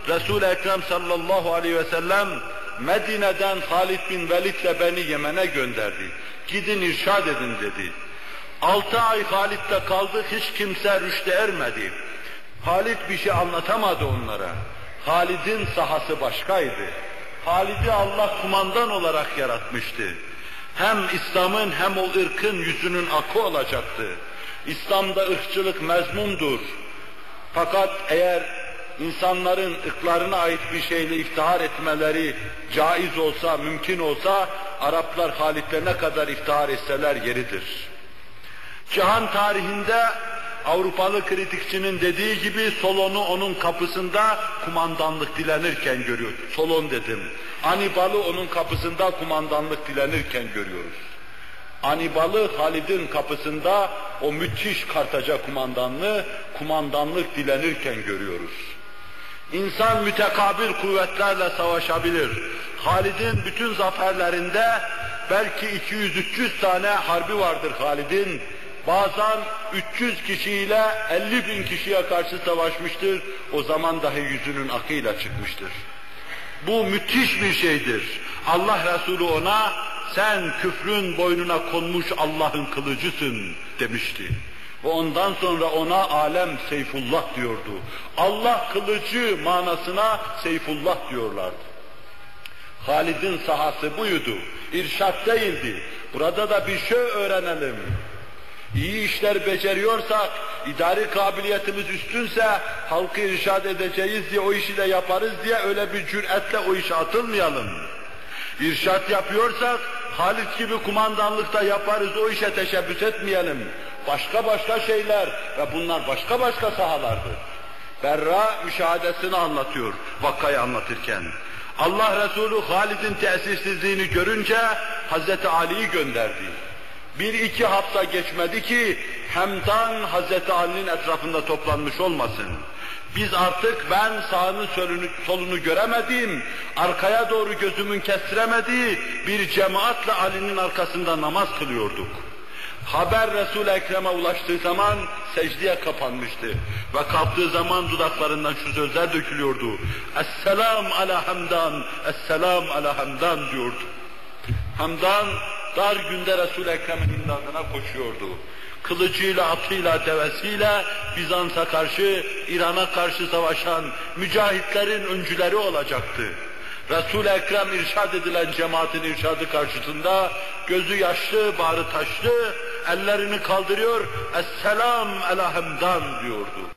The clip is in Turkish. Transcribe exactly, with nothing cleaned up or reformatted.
Resul-i Ekrem sallallahu aleyhi ve sellem Medine'den Halid bin Velid'le beni Yemen'e gönderdi. Gidin irşad edin dedi. Altı ay Halid'le kaldık, hiç kimse rüşte ermedi. Halid bir şey anlatamadı onlara. Halid'in sahası başkaydı. Halid'i Allah kumandan olarak yaratmıştı. Hem İslam'ın hem o ırkın yüzünün akı olacaktı. İslam'da ırkçılık mezmumdur. Fakat eğer insanların ırklarına ait bir şeyle iftihar etmeleri caiz olsa, mümkün olsa, Araplar Halid'le ne kadar iftihar etseler yeridir. Cihan tarihinde Avrupalı kritikçinin dediği gibi Solon'u onun kapısında kumandanlık dilenirken görüyoruz. Solon dedim. Anibal'ı onun kapısında kumandanlık dilenirken görüyoruz. Anibal'ı Halid'in kapısında o müthiş Kartaca kumandanlığı, kumandanlık dilenirken görüyoruz. İnsan mütekabil kuvvetlerle savaşabilir. Halid'in bütün zaferlerinde belki iki yüz üç yüz tane harbi vardır Halid'in. Bazen üç yüz kişiyle elli bin kişiye karşı savaşmıştır. O zaman dahi yüzünün akıyla çıkmıştır. Bu müthiş bir şeydir. Allah Resulü ona, sen küfrün boynuna konmuş Allah'ın kılıcısın demişti. Ve ondan sonra ona alem Seyfullah diyordu. Allah kılıcı manasına Seyfullah diyorlardı. Halid'in sahası buydu. İrşad değildi. Burada da bir şey öğrenelim. İyi işler beceriyorsak, idari kabiliyetimiz üstünse, halkı irşad edeceğiz diye, o işi de yaparız diye öyle bir cüretle o işe atılmayalım. İrşad yapıyorsak, Halid gibi kumandanlıkta yaparız, o işe teşebbüs etmeyelim. Başka başka şeyler ve bunlar başka başka sahalardır. Berra müşahadesini anlatıyor, vakayı anlatırken. Allah Resulü Halid'in tesirsizliğini görünce Hazreti Ali'yi gönderdi. Bir iki hafta geçmedi ki Hemdan Hazreti Ali'nin etrafında toplanmış olmasın. Biz artık ben sağını solunu, solunu göremedim, arkaya doğru gözümün kestiremediği bir cemaatle Ali'nin arkasında namaz kılıyorduk. Haber Resul-i Ekrem'e ulaştığı zaman secdeye kapanmıştı ve kalktığı zaman dudaklarından şu sözler dökülüyordu. Esselam ala Hemdan, esselam ala Hemdan diyordu. Hemdan dar günde Resul-i Ekrem'in imdadına koşuyordu. Kılıcıyla, atıyla, devesiyle Bizans'a karşı, İran'a karşı savaşan mücahitlerin öncüleri olacaktı. Resul-i Ekrem irşad edilen cemaatin irşadı karşısında gözü yaşlı, bağrı taşlı, ellerini kaldırıyor, Esselam ala Hemdan diyordu.